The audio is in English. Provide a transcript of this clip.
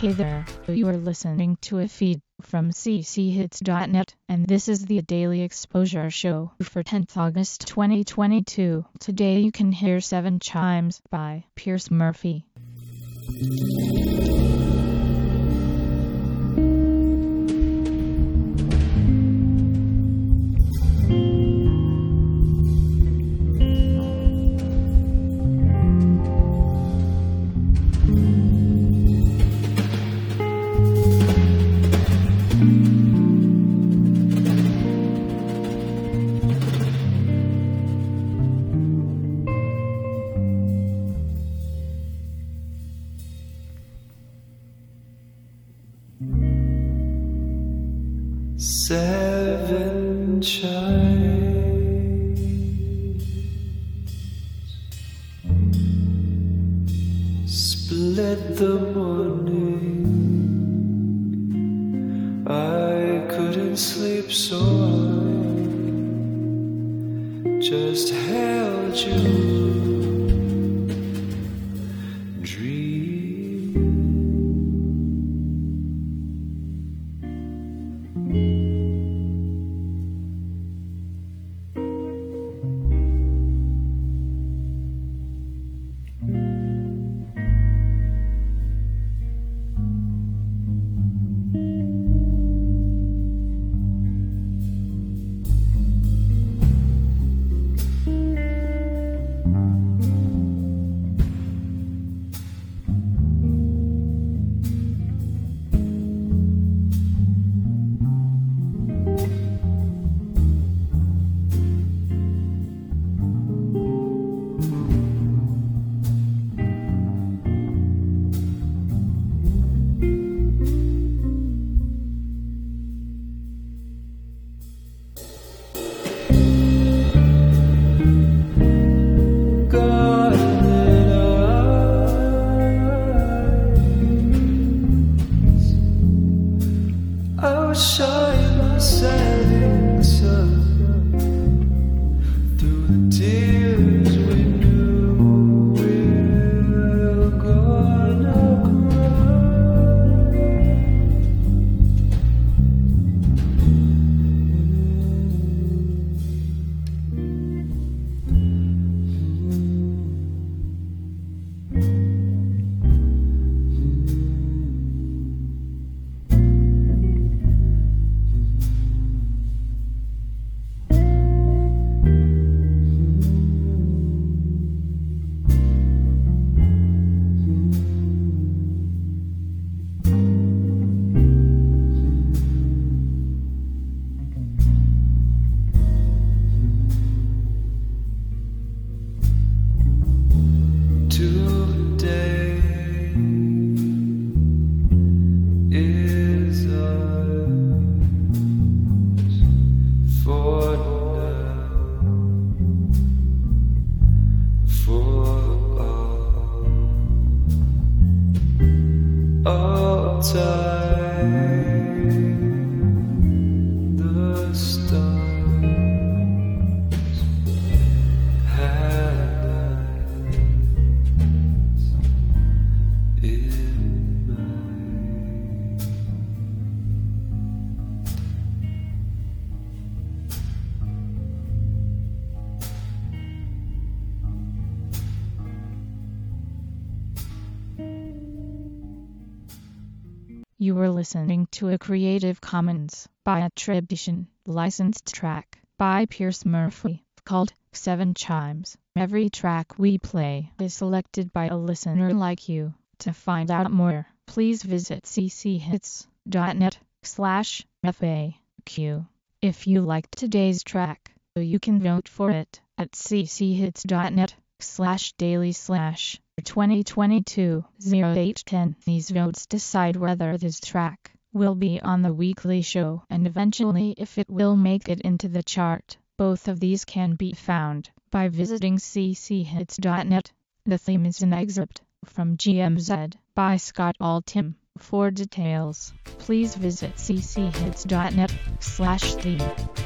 Hey there, you are listening to a feed from cchits.net, and this is the Daily Exposure Show for 10th August 2022. Today you can hear 7 Chimes by Pierce Murphy. Seven chimes split the morning. I couldn't sleep, so I just held you. Shine the setting sun through the tears we knew we're gonna time the stars had eyes in mine. You were listening to a Creative Commons by attribution, licensed track by Pierce Murphy, called 7 Chimes. Every track we play is selected by a listener like you. To find out more, please visit cchits.net/FAQ. If you liked today's track, you can vote for it at cchits.net/daily/2022-0810. These votes decide whether this track will be on the weekly show and eventually if it will make it into the chart. Both of these can be found by visiting cchits.net. The theme is an excerpt from GMZ by Scott Altham. For details, please visit cchits.net/theme.